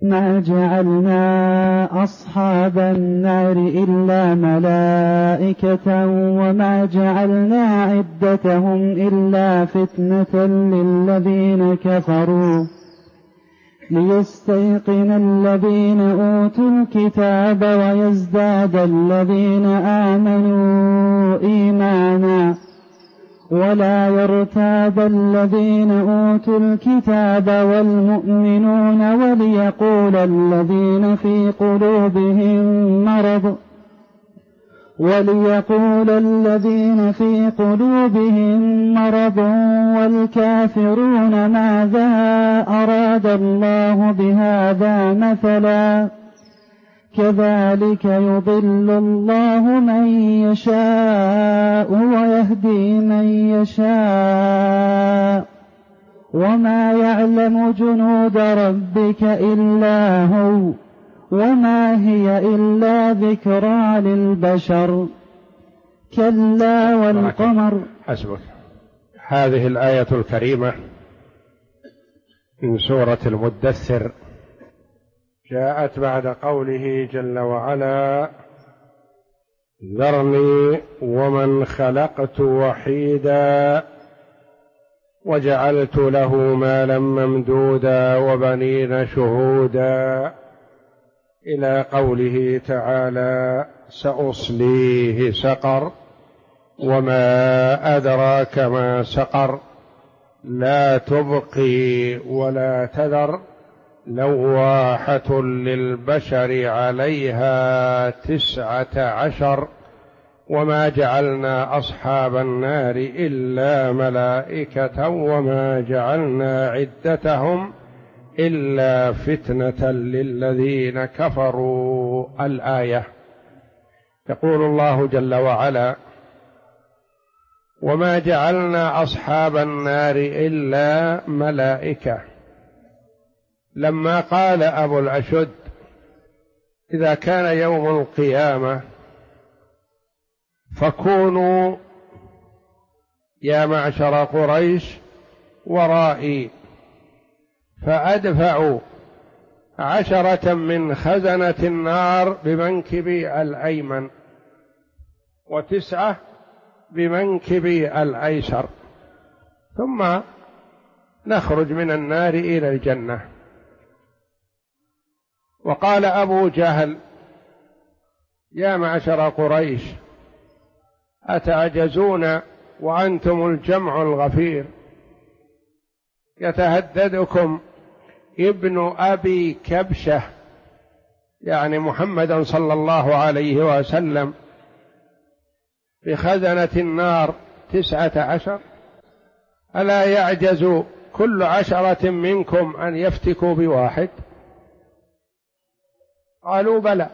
ما جعلنا أصحاب النار إلا ملائكة وما جعلنا عدتهم إلا فتنة للذين كفروا ليستيقن الذين أوتوا الكتاب ويزداد الذين آمنوا إيمانا ولا يرتاب الذين أوتوا الكتاب والمؤمنون وليقول الذين في قلوبهم مرض والكافرون ماذا أراد الله بهذا مثلا كذلك يضل الله من يشاء ويهدي من يشاء وما يعلم جنود ربك إلا هو وما هي إلا ذكرى للبشر كلا والقمر. حسبك. هذه الآية الكريمة من سورة المدثر جاءت بعد قوله جل وعلا: ذرني ومن خلقت وحيدا وجعلت له مالا ممدودا وبنين شهودا، إلى قوله تعالى: سأصليه سقر وما أدراك ما سقر لا تبقي ولا تذر لواحة للبشر عليها 19 وما جعلنا أصحاب النار إلا ملائكة وما جعلنا عدتهم إلا فتنة للذين كفروا. الآية. يقول الله جل وعلا: وما جعلنا أصحاب النار إلا ملائكة. لما قال أبو الأشد: إذا كان يوم القيامة فكونوا يا معشر قريش ورائي، فأدفع 10 من خزنة النار بمنكبي الأيمن و9 بمنكبي الأيسر، ثم نخرج من النار إلى الجنة. وقال أبو جهل: يا معشر قريش أتعجزون وأنتم الجمع الغفير، يتهددكم ابن أبي كبشة يعني محمد صلى الله عليه وسلم بخزنة النار 19، ألا يعجز كل 10 منكم أن يفتكوا بواحد؟ قالوا بلى.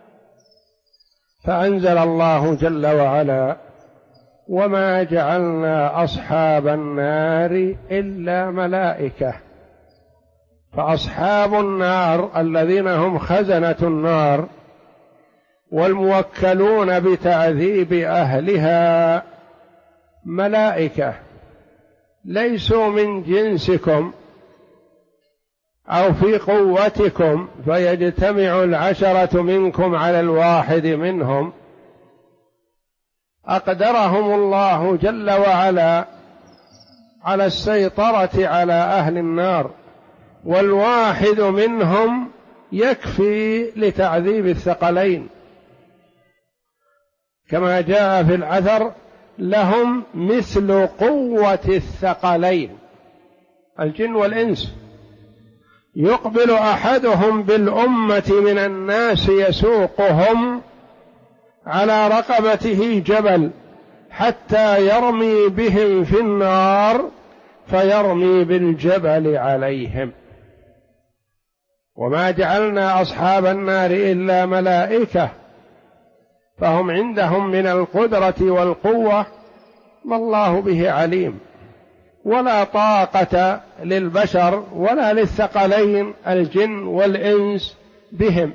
فأنزل الله جل وعلا: وما جعلنا أصحاب النار إلا ملائكة. فأصحاب النار الذين هم خزنة النار والموكلون بتعذيب أهلها ملائكة، ليسوا من جنسكم أو في قوتكم فيجتمع 10 منكم على الواحد منهم. أقدرهم الله جل وعلا على السيطرة على أهل النار، والواحد منهم يكفي لتعذيب الثقلين، كما جاء في الأثر: لهم مثل قوة الثقلين، الجن والإنس. يقبل أحدهم بالأمة من الناس يسوقهم على رقبته جبل حتى يرمي بهم في النار فيرمي بالجبل عليهم. وما جعلنا أصحاب النار إلا ملائكة، فهم عندهم من القدرة والقوة ما الله به عليم، ولا طاقة للبشر ولا للثقلين الجن والإنس بهم.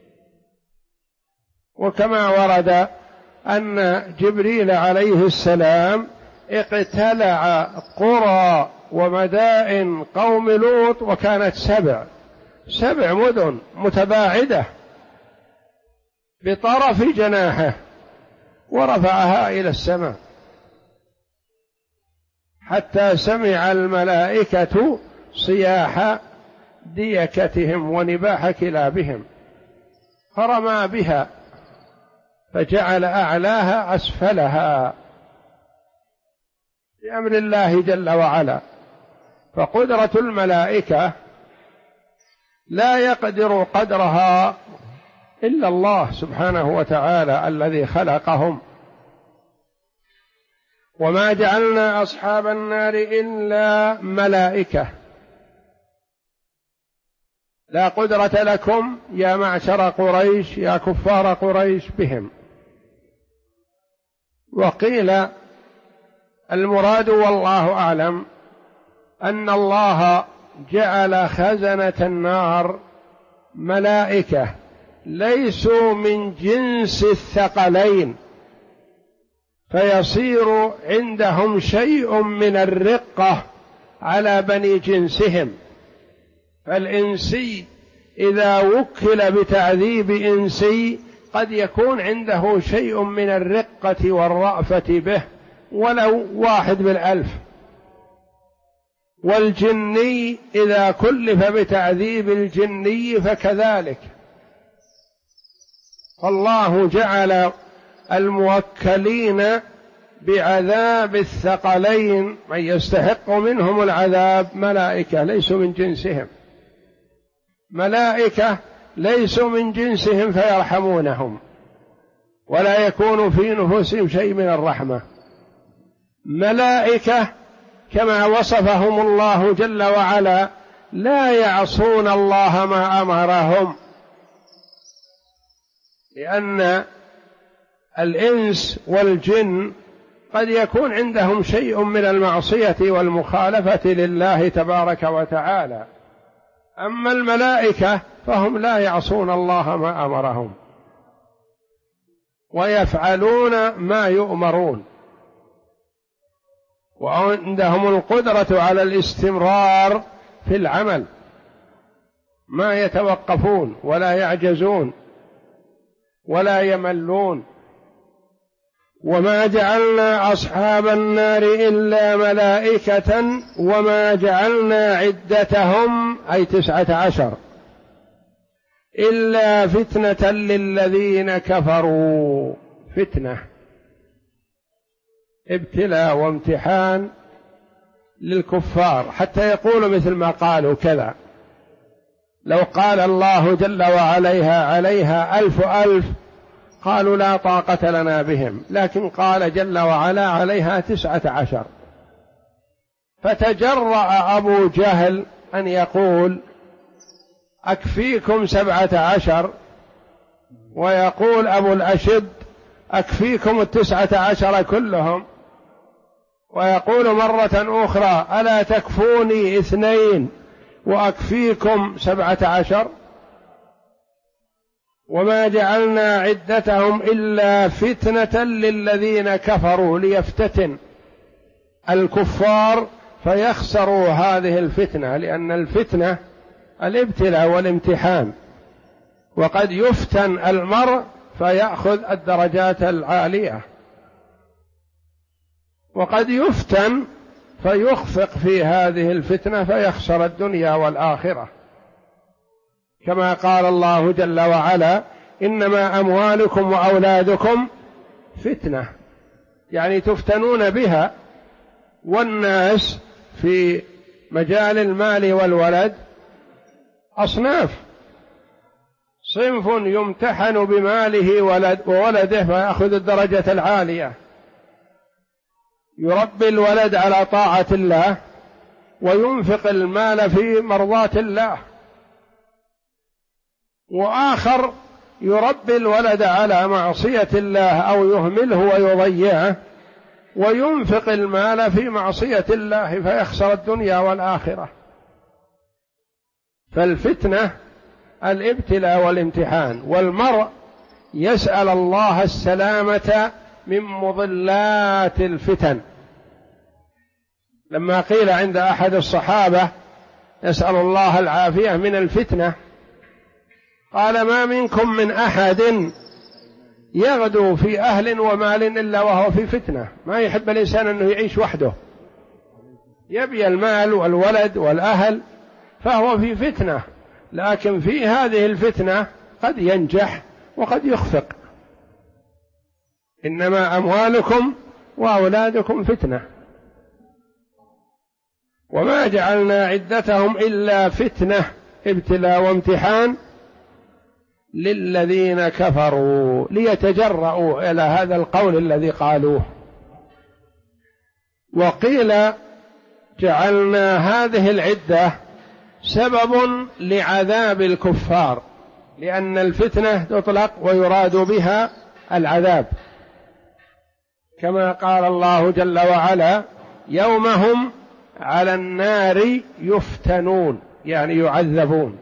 وكما ورد أن جبريل عليه السلام اقتلع قرى ومدائن قوم لوط وكانت 7 مدن متباعدة بطرف جناحه، ورفعها إلى السماء حتى سمع الملائكة صياح ديكتهم ونباح كلابهم، فرمى بها فجعل أعلاها أسفلها بأمر الله جل وعلا. فقدرة الملائكة لا يقدر قدرها إلا الله سبحانه وتعالى الذي خلقهم. وما جعلنا أصحاب النار إلا ملائكة، لا قدرة لكم يا معشر قريش يا كفار قريش بهم. وقيل المراد والله أعلم أن الله جعل خزنة النار ملائكة ليسوا من جنس الثقلين، فيصير عندهم شيء من الرقة على بني جنسهم. فالإنسي إذا وكل بتعذيب إنسي قد يكون عنده شيء من الرقة والرأفة به ولو 1/1000. والجني إذا كلف بتعذيب الجني فكذلك. فالله جعل الموكلين بعذاب الثقلين من يستحق منهم العذاب ملائكة ليسوا من جنسهم، ملائكة ليسوا من جنسهم فيرحمونهم ولا يكون في نفوسهم شيء من الرحمة. ملائكة كما وصفهم الله جل وعلا لا يعصون الله ما أمرهم، لأن الإنس والجن قد يكون عندهم شيء من المعصية والمخالفة لله تبارك وتعالى، أما الملائكة فهم لا يعصون الله ما أمرهم ويفعلون ما يؤمرون، وعندهم القدرة على الاستمرار في العمل، ما يتوقفون ولا يعجزون ولا يملون. وما جعلنا أصحاب النار إلا ملائكة وما جعلنا عدتهم أي 19 إلا فتنة للذين كفروا. فتنة ابتلاء وامتحان للكفار حتى يقولوا مثل ما قالوا كذا. لو قال الله جل وعلا عليها 1000 قالوا لا طاقة لنا بهم، لكن قال جل وعلا عليها 19. فتجرأ أبو جهل أن يقول أكفيكم 17، ويقول أبو الأشد أكفيكم 19 كلهم، ويقول مرة أخرى ألا تكفوني 2 وأكفيكم 17. وما جعلنا عدتهم إلا فتنة للذين كفروا ليفتتن الكفار فيخسروا هذه الفتنة، لأن الفتنة الابتلاء والامتحان، وقد يفتن المرء فيأخذ الدرجات العالية، وقد يفتن فيخفق في هذه الفتنة فيخسر الدنيا والآخرة، كما قال الله جل وعلا إنما أموالكم وأولادكم فتنة، يعني تفتنون بها. والناس في مجال المال والولد أصناف، صنف يمتحن بماله وولده فيأخذ الدرجة العالية، يربي الولد على طاعة الله وينفق المال في مرضاة الله، وآخر يربي الولد على معصية الله أو يهمله ويضيعه وينفق المال في معصية الله فيخسر الدنيا والآخرة. فالفتنة الابتلاء والامتحان، والمرء يسأل الله السلامة من مضلات الفتن. لما قيل عند أحد الصحابة نسأل الله العافية من الفتنة. قال ما منكم من أحد يغدو في أهل ومال إلا وهو في فتنة. ما يحب الإنسان أنه يعيش وحده، يبي المال والولد والأهل، فهو في فتنة، لكن في هذه الفتنة قد ينجح وقد يخفق. إنما أموالكم وأولادكم فتنة وما جعلنا عدتهم إلا فتنة ابتلاء وامتحان للذين كفروا ليتجرؤوا إلى هذا القول الذي قالوه. وقيل جعلنا هذه العدة سبب لعذاب الكفار، لأن الفتنة تطلق ويراد بها العذاب، كما قال الله جل وعلا يوم هم على النار يفتنون، يعني يعذبون.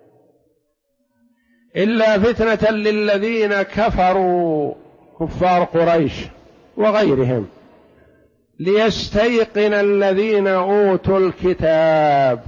إلا فتنة للذين كفروا كفار قريش وغيرهم ليستيقن الذين أوتوا الكتاب.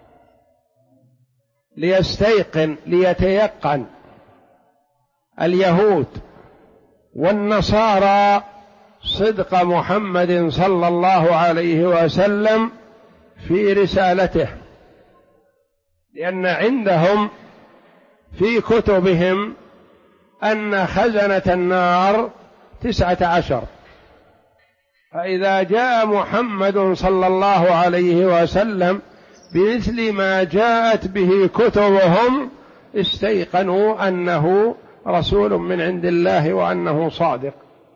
ليستيقن ليتيقن اليهود والنصارى صدق محمد صلى الله عليه وسلم في رسالته، لأن عندهم في كتبهم أن خزنة النار 19، فإذا جاء محمد صلى الله عليه وسلم بمثل ما جاءت به كتبهم استيقنوا أنه رسول من عند الله وأنه صادق.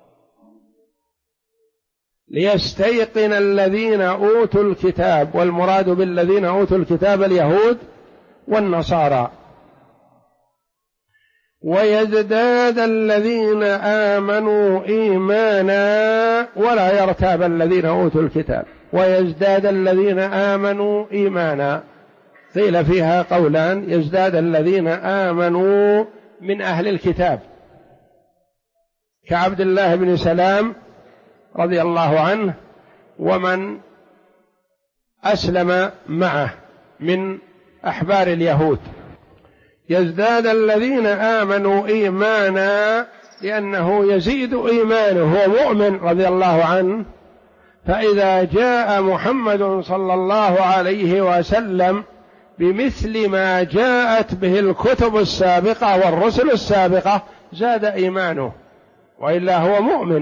ليستيقن الذين أوتوا الكتاب، والمراد بالذين أوتوا الكتاب اليهود والنصارى، ويزداد الذين آمنوا إيمانا ولا يرتاب الذين أوتوا الكتاب. ويزداد الذين آمنوا إيمانا، قيل فيها قولان: يزداد الذين آمنوا من أهل الكتاب كعبد الله بن سلام رضي الله عنه ومن أسلم معه من أحبار اليهود. يزداد الذين آمنوا إيمانا لأنه يزيد إيمانه، هو مؤمن رضي الله عنه، فإذا جاء محمد صلى الله عليه وسلم بمثل ما جاءت به الكتب السابقة والرسل السابقة زاد إيمانه، وإلا هو مؤمن.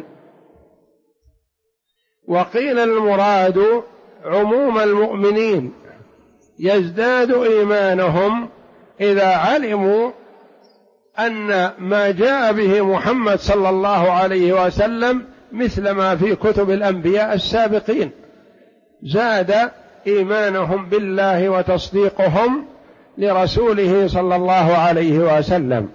وقيل المراد عموم المؤمنين يزداد إيمانهم إذا علموا أن ما جاء به محمد صلى الله عليه وسلم مثل ما في كتب الأنبياء السابقين، زاد إيمانهم بالله وتصديقهم لرسوله صلى الله عليه وسلم.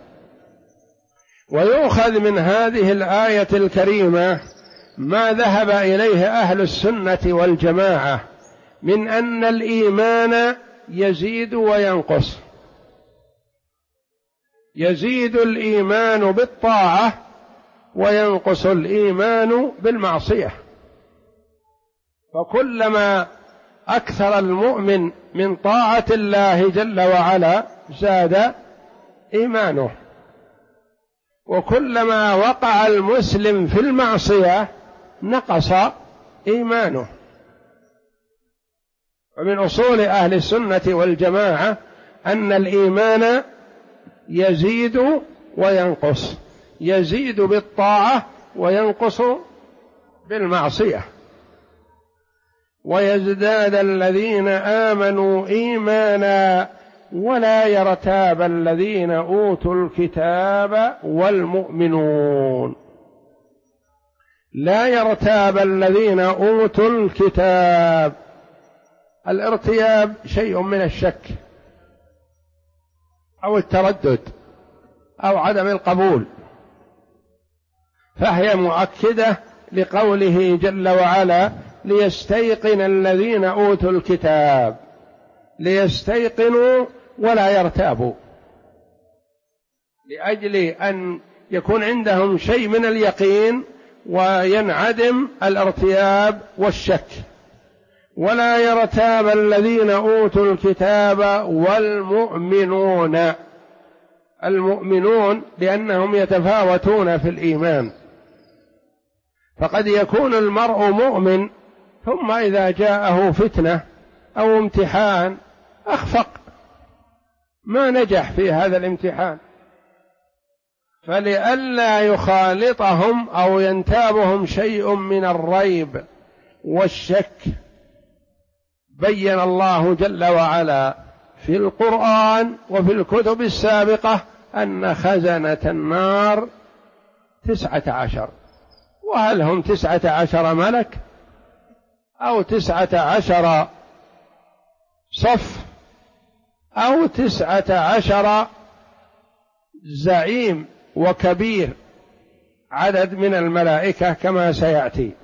ويؤخذ من هذه الآية الكريمة ما ذهب إليه أهل السنة والجماعة من أن الإيمان يزيد وينقص. يزيد الإيمان بالطاعة وينقص الإيمان بالمعصية، فكلما أكثر المؤمن من طاعة الله جل وعلا زاد إيمانه، وكلما وقع المسلم في المعصية نقص إيمانه. ومن أصول أهل السنة والجماعة أن الإيمان يزيد وينقص، يزيد بالطاعة وينقص بالمعصية. ويزداد الذين آمنوا إيمانا ولا يرتاب الذين أوتوا الكتاب والمؤمنون. لا يرتاب الذين أوتوا الكتاب. الارتياب شيء من الشك أو التردد أو عدم القبول، فهي مؤكدة لقوله جل وعلا: ليستيقن الذين أوتوا الكتاب. ليستيقنوا ولا يرتابوا، لأجل أن يكون عندهم شيء من اليقين وينعدم الارتياب والشك. ولا يرتاب الذين أوتوا الكتاب والمؤمنون. المؤمنون لأنهم يتفاوتون في الإيمان، فقد يكون المرء مؤمن ثم إذا جاءه فتنة أو امتحان أخفق، ما نجح في هذا الامتحان، فلئلا يخالطهم أو ينتابهم شيء من الريب والشك بين الله جل وعلا في القرآن وفي الكتب السابقة أن خزنة النار 19، وهل هم 19 ملك أو 19 صف أو 19 زعيم وكبير عدد من الملائكة كما سيأتي.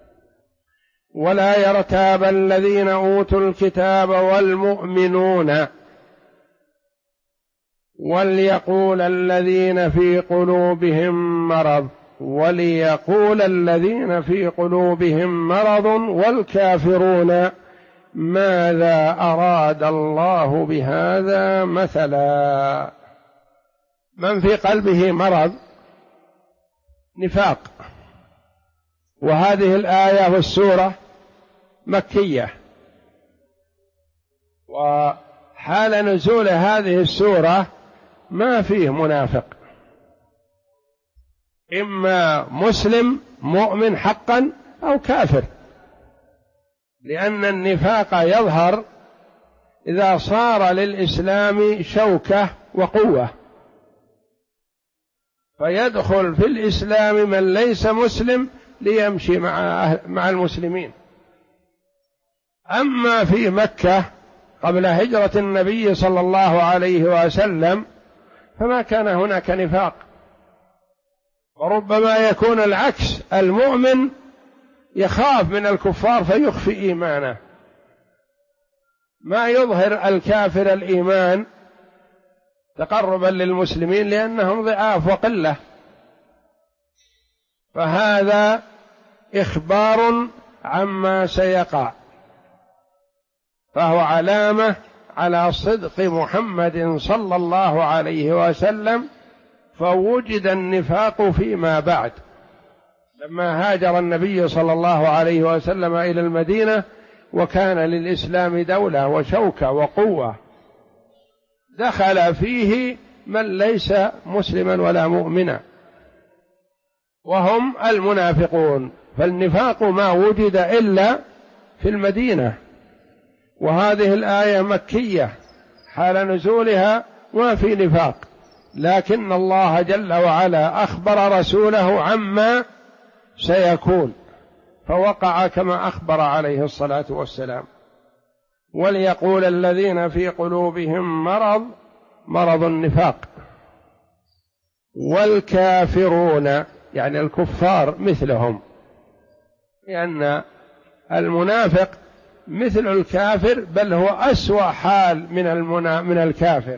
ولا يرتاب الذين أوتوا الكتاب والمؤمنون وليقول الذين في قلوبهم مرض، وليقول الذين في قلوبهم مرض والكافرون ماذا أراد الله بهذا مثلا. من في قلبه مرض نفاق، وهذه الآية والسورة مكية، وحال نزول هذه السورة ما فيه منافق، إما مسلم مؤمن حقا أو كافر، لأن النفاق يظهر إذا صار للإسلام شوكة وقوة، فيدخل في الإسلام من ليس مسلم ليمشي مع المسلمين. أما في مكة قبل هجرة النبي صلى الله عليه وسلم فما كان هناك نفاق، وربما يكون العكس، المؤمن يخاف من الكفار فيخفي إيمانه، ما يظهر الكافر الإيمان تقربا للمسلمين لأنهم ضعاف وقلة. فهذا إخبار عما سيقع، فهو علامة على صدق محمد صلى الله عليه وسلم. فوجد النفاق فيما بعد لما هاجر النبي صلى الله عليه وسلم إلى المدينة وكان للإسلام دولة وشوكة وقوة، دخل فيه من ليس مسلما ولا مؤمنا وهم المنافقون. فالنفاق ما وجد إلا في المدينة، وهذه الآية مكية حال نزولها ما في نفاق، لكن الله جل وعلا أخبر رسوله عما سيكون فوقع كما أخبر عليه الصلاة والسلام. وليقول الذين في قلوبهم مرض، مرض النفاق، والكافرون يعني الكفار مثلهم، لأن المنافق مثل الكافر، بل هو أسوأ حال من الكافر،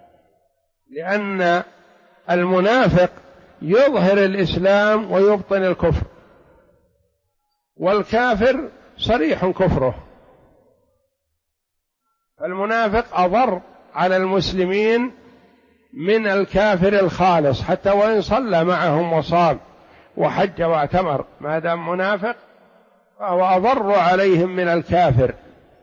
لأن المنافق يظهر الإسلام ويبطن الكفر، والكافر صريح كفره. فالمنافق أضر على المسلمين من الكافر الخالص، حتى وإن صلى معهم وصام وحج واعتمر، ما دام منافق فهو أضر عليهم من الكافر،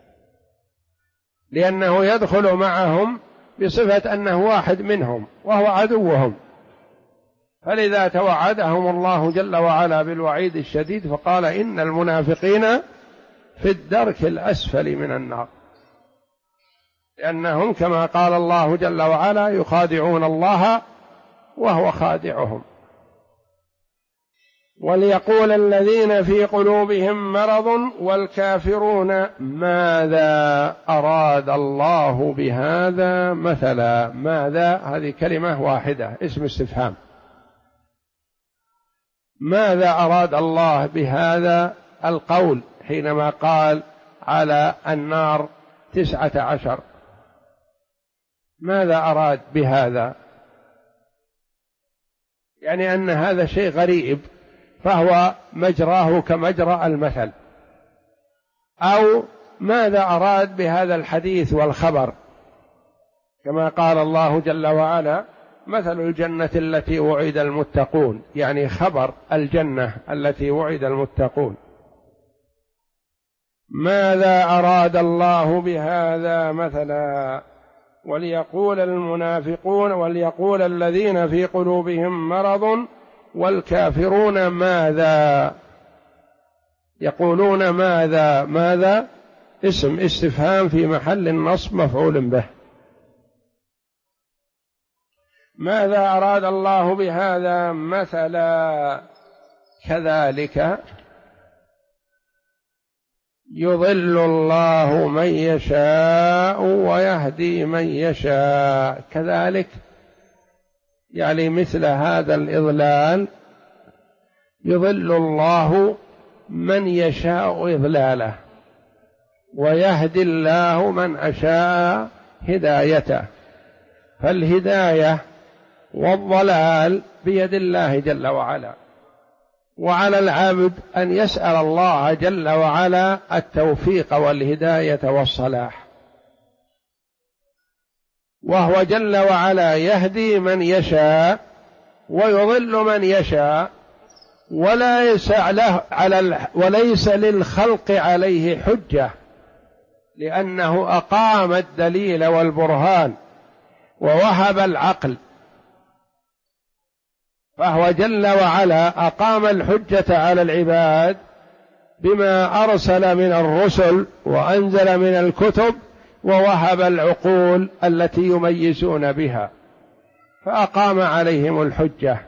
لأنه يدخل معهم بصفة أنه واحد منهم وهو عدوهم. فلذا توعدهم الله جل وعلا بالوعيد الشديد، فقال إن المنافقين في الدرك الأسفل من النار، لأنهم كما قال الله جل وعلا يخادعون الله وهو خادعهم. وليقول الذين في قلوبهم مرض والكافرون ماذا أراد الله بهذا مثلا. ماذا هذه كلمة واحدة اسم استفهام، ماذا أراد الله بهذا القول حينما قال على النار 19؟ ماذا أراد بهذا؟ يعني أن هذا شيء غريب، فهو مجراه كمجرى المثل، أو ماذا أراد بهذا الحديث والخبر، كما قال الله جل وعلا: مثل الجنة التي وعد المتقون، يعني خبر الجنة التي وعد المتقون. ماذا أراد الله بهذا مثلا؟ وليقول المنافقون وليقول الذين في قلوبهم مرض والكافرون ماذا، يقولون ماذا. ماذا اسم استفهام في محل النصب مفعول به. ماذا أراد الله بهذا مثلا؟ كذلك يضل الله من يشاء ويهدي من يشاء. كذلك يعني مثل هذا الإضلال يضل الله من يشاء إضلاله، ويهدي الله من أشاء هدايته. فالهداية والضلال بيد الله جل وعلا، وعلى العبد أن يسأل الله جل وعلا التوفيق والهداية والصلاح. وهو جل وعلا يهدي من يشاء ويضل من يشاء، وليس للخلق عليه حجة، لأنه أقام الدليل والبرهان ووهب العقل، فهو جل وعلا أقام الحجة على العباد بما أرسل من الرسل وأنزل من الكتب، ووهب العقول التي يميزون بها، فأقام عليهم الحجة،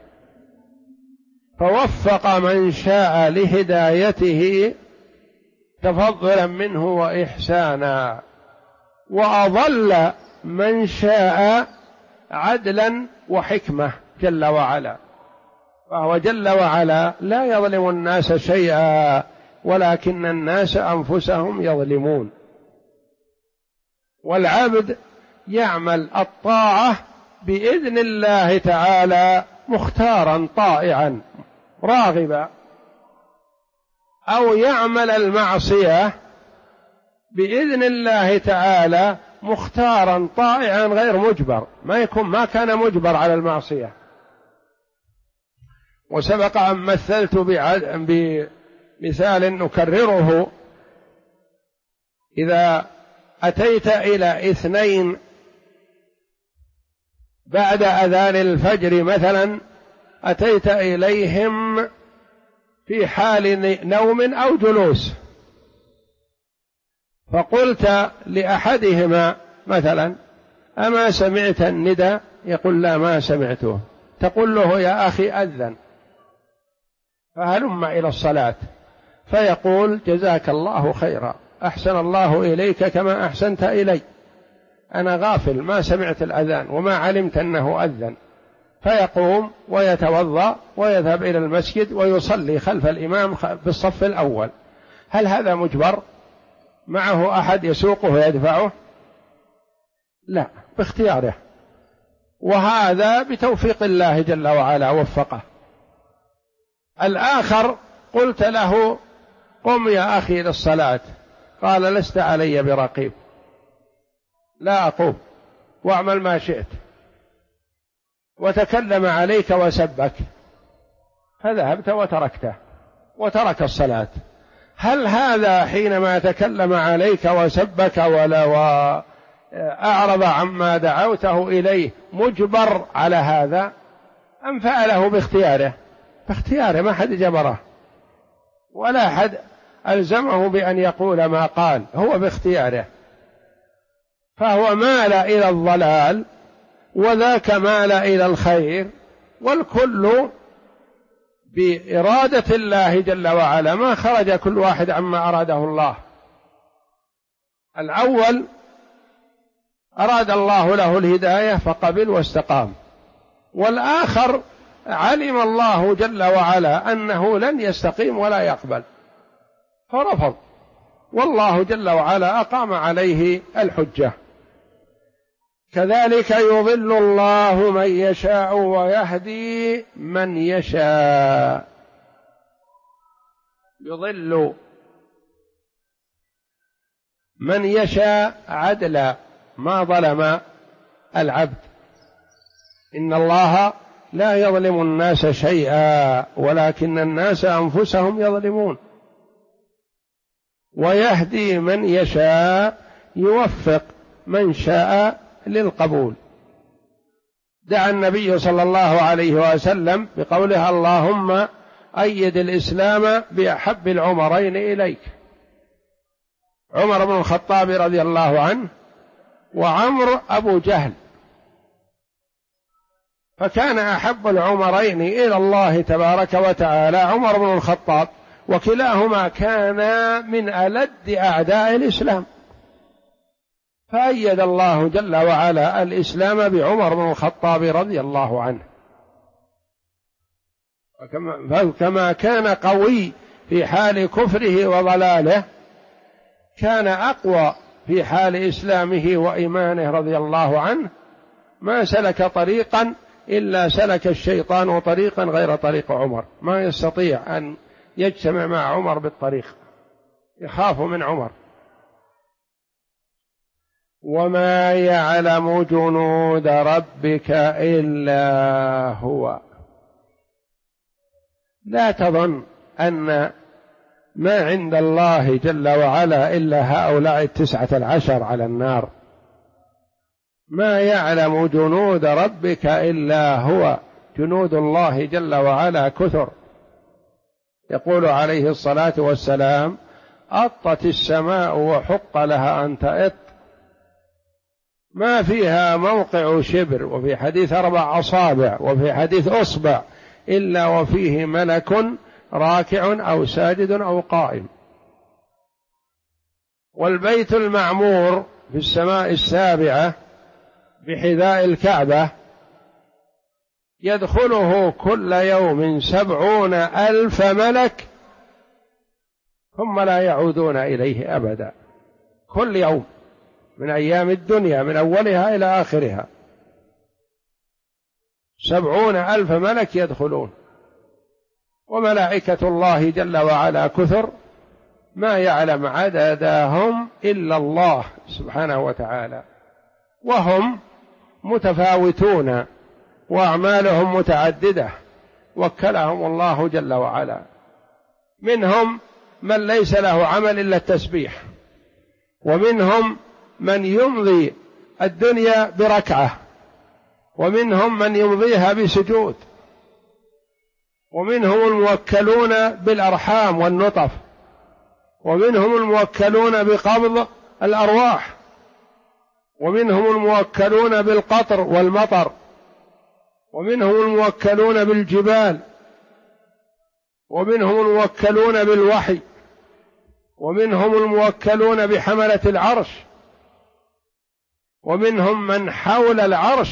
فوفق من شاء لهدايته تفضلا منه وإحسانا، وأضل من شاء عدلا وحكمة جل وعلا. فهو جل وعلا لا يظلم الناس شيئا، ولكن الناس أنفسهم يظلمون. والعبد يعمل الطاعة بإذن الله تعالى مختارا طائعا راغبا، أو يعمل المعصية بإذن الله تعالى مختارا طائعا غير مجبر، ما كان مجبر على المعصية. وسبق أن مثلت بمثال نكرره: إذا أتيت إلى 2 بعد أذان الفجر مثلا، أتيت إليهم في حال نوم أو جلوس، فقلت لأحدهما مثلا: أما سمعت الندى؟ يقول: لا، ما سمعته. تقول له: يا أخي أذن، فهلم إلى الصلاة. فيقول: جزاك الله خيرا، أحسن الله إليك كما أحسنت إلي، أنا غافل ما سمعت الأذان وما علمت أنه أذن. فيقوم ويتوضأ ويذهب إلى المسجد ويصلي خلف الإمام في الصف الأول. هل هذا مجبر؟ معه أحد يسوقه ويدفعه؟ لا، باختياره، وهذا بتوفيق الله جل وعلا وفقه. الآخر قلت له: قم يا أخي للصلاة، قال: لست علي برقيب، لا أقوم، واعمل ما شئت، وتكلم عليك وسبك، فذهبت وتركته وترك الصلاة. هل هذا حينما تكلم عليك وسبك وأعرض عما دعوته إليه مجبر على هذا، أم فعله باختياره؟ باختياره، ما حد جبره ولا حد ألزمه بأن يقول ما قال، هو باختياره. فهو مال إلى الضلال وذاك مال إلى الخير، والكل بإرادة الله جل وعلا، ما خرج كل واحد عما أراده الله. الأول أراد الله له الهداية فقبل واستقام، والآخر علم الله جل وعلا أنه لن يستقيم ولا يقبل فرفض، والله جل وعلا أقام عليه الحجة. كذلك يضل الله من يشاء ويهدي من يشاء. يضل من يشاء عدلا ما ظلم العبد، إن الله لا يظلم الناس شيئا ولكن الناس أنفسهم يظلمون، ويهدي من يشاء يوفق من شاء للقبول. دعا النبي صلى الله عليه وسلم بقوله اللهم أيد الإسلام بأحب العمرين إليك، عمر بن الخطاب رضي الله عنه وعمرو أبو جهل، فكان أحب العمرين إلى الله تبارك وتعالى عمر بن الخطاب، وكلاهما كان من ألد أعداء الإسلام، فأيد الله جل وعلا الإسلام بعمر بن الخطاب رضي الله عنه. كما كان قوي في حال كفره وضلاله كان أقوى في حال إسلامه وإيمانه رضي الله عنه. ما سلك طريقا إلا سلك الشيطان طريقا غير طريق عمر، ما يستطيع أن يجتمع مع عمر بالطريق، يخاف من عمر. وما يعلم جنود ربك إلا هو. لا تظن أن ما عند الله جل وعلا إلا هؤلاء 19 على النار. ما يعلم جنود ربك إلا هو، جنود الله جل وعلا كثر. يقول عليه الصلاة والسلام أطت السماء وحق لها أن تأط، ما فيها موقع شبر، وفي حديث 4 أصابع، وفي حديث أصبع، إلا وفيه ملك راكع أو ساجد أو قائم. والبيت المعمور في السماء السابعة بحذاء الكعبة يدخله كل يوم 70,000 ملك ثم لا يعودون إليه أبدا، كل يوم من أيام الدنيا من أولها إلى آخرها 70,000 ملك يدخلون. وملائكة الله جل وعلا كثر ما يعلم عددهم إلا الله سبحانه وتعالى، وهم متفاوتون وأعمالهم متعددة، وكلهم الله جل وعلا. منهم من ليس له عمل إلا التسبيح، ومنهم من يمضي الدنيا بركعة، ومنهم من يمضيها بسجود، ومنهم الموكلون بالأرحام والنطف، ومنهم الموكلون بقبض الأرواح، ومنهم الموكلون بالقطر والمطر، ومنهم الموكلون بالجبال، ومنهم الموكلون بالوحي، ومنهم الموكلون بحملة العرش، ومنهم من حول العرش،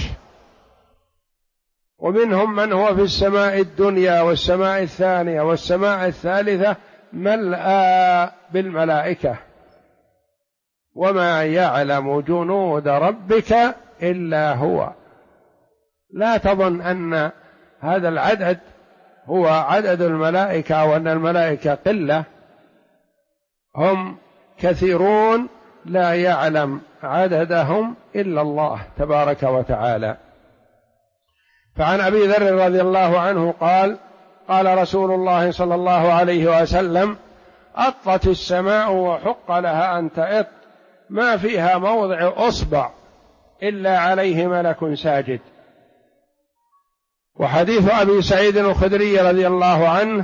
ومنهم من هو في السماء الدنيا والسماء الثانية والسماء الثالثة ملأى بالملائكة. وما يعلم جنود ربك إلا هو. لا تظن أن هذا العدد هو عدد الملائكة وأن الملائكة قلة، هم كثيرون لا يعلم عددهم إلا الله تبارك وتعالى. فعن أبي ذر رضي الله عنه قال قال رسول الله صلى الله عليه وسلم أطت السماء وحق لها أن تأط، ما فيها موضع أصبع إلا عليه ملك ساجد. وحديث أبي سعيد الخدري رضي الله عنه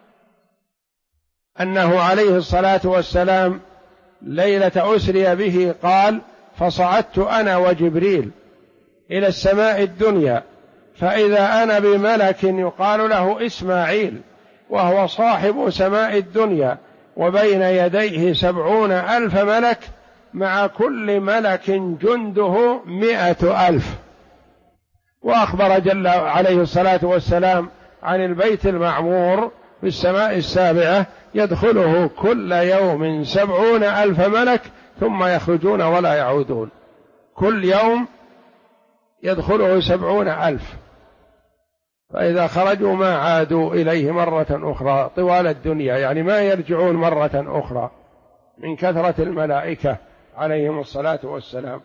أنه عليه الصلاة والسلام ليلة أسري به قال فصعدت أنا وجبريل إلى السماء الدنيا، فإذا أنا بملك يقال له إسماعيل، وهو صاحب سماء الدنيا، وبين يديه 70,000 ملك، مع كل ملك جنده 100,000. وأخبر جل عليه الصلاة والسلام عن البيت المعمور في السماء السابعة يدخله كل يوم 70,000 ملك ثم يخرجون ولا يعودون، كل يوم يدخله 70,000، فإذا خرجوا ما عادوا إليه مرة أخرى طوال الدنيا، يعني ما يرجعون مرة أخرى من كثرة الملائكة عليهم الصلاة والسلام.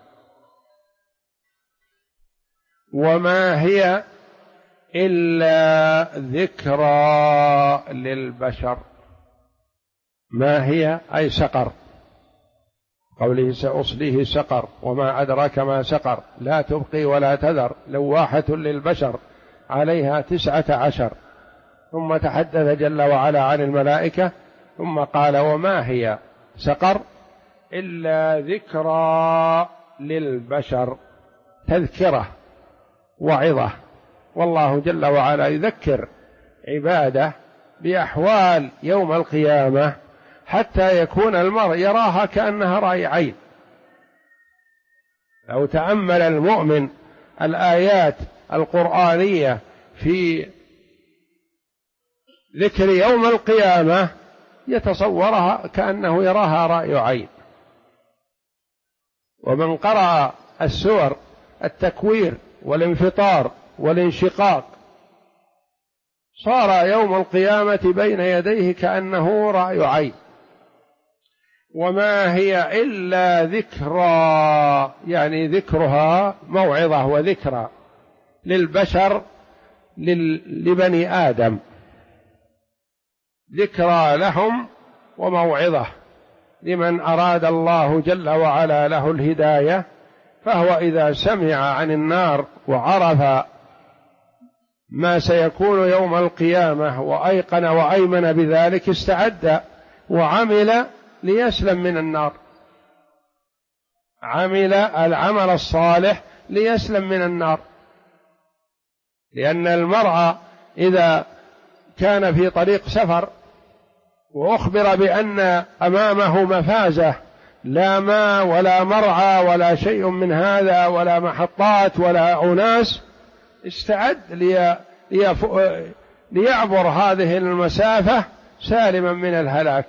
وما هي إلا ذكرى للبشر. ما هي أي سقر، قوله سأصليه سقر وما أدراك ما سقر لا تبقي ولا تذر لواحة للبشر عليها 19. ثم تحدث جل وعلا عن الملائكة ثم قال وما هي سقر إلا ذكرى للبشر، تذكرة وعظة. والله جل وعلا يذكر عباده بأحوال يوم القيامة حتى يكون المرء يراها كأنها رأي عين. لو تأمل المؤمن الآيات القرآنية في ذكر يوم القيامة يتصورها كأنه يراها رأي عين. ومن قرأ السور التكوير والانفطار والانشقاق صار يوم القيامة بين يديه كأنه رأي عين. وما هي إلا ذكرى، يعني ذكرها موعظة وذكرى للبشر لبني آدم، ذكرى لهم وموعظة لمن أراد الله جل وعلا له الهداية، فهو إذا سمع عن النار وعرف ما سيكون يوم القيامة وأيقن وأيمن بذلك استعد وعمل ليسلم من النار، عمل العمل الصالح ليسلم من النار. لأن المرء إذا كان في طريق سفر وأخبر بأن أمامه مفازة لا ماء ولا مرعى ولا شيء من هذا ولا محطات ولا أناس، استعد ليعبر هذه المسافة سالما من الهلاك.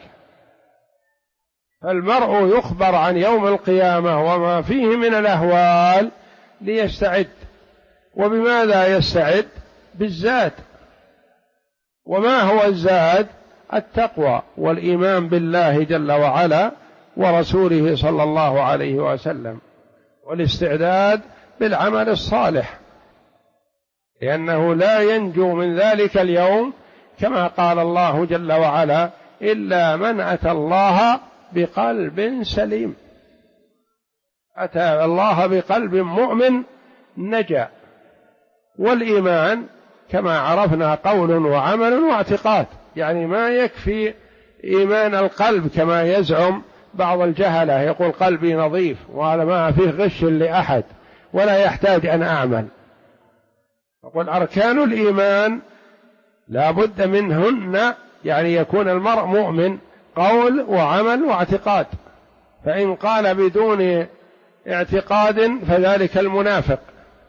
فالمرء يخبر عن يوم القيامة وما فيه من الأهوال ليستعد. وبماذا يستعد؟ بالزاد. وما هو الزاد؟ التقوى والإيمان بالله جل وعلا ورسوله صلى الله عليه وسلم، والاستعداد بالعمل الصالح، لأنه لا ينجو من ذلك اليوم كما قال الله جل وعلا إلا من أتى الله بقلب سليم. أتى الله بقلب مؤمن نجا. والإيمان كما عرفنا قول وعمل واعتقاد، يعني ما يكفي إيمان القلب كما يزعم بعض الجهلة، يقول قلبي نظيف وهذا ما فيه غش لأحد ولا يحتاج أن أعمل. يقول أركان الإيمان لا بد منهن، يعني يكون المرء مؤمن قول وعمل واعتقاد. فإن قال بدون اعتقاد فذلك المنافق،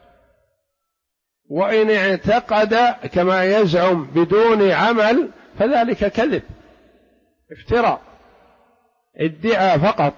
وإن اعتقد كما يزعم بدون عمل فذلك كذب افتراء ادعاء فقط.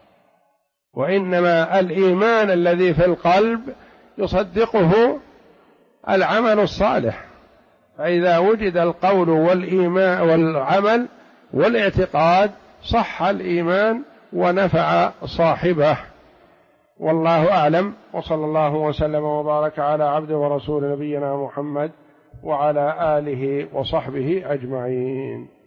وإنما الإيمان الذي في القلب يصدقه العمل الصالح. فإذا وجد القول والإيمان والعمل والاعتقاد صح الإيمان ونفع صاحبه. والله أعلم، وصلى الله وسلم وبارك على عبده ورسول نبينا محمد وعلى آله وصحبه أجمعين.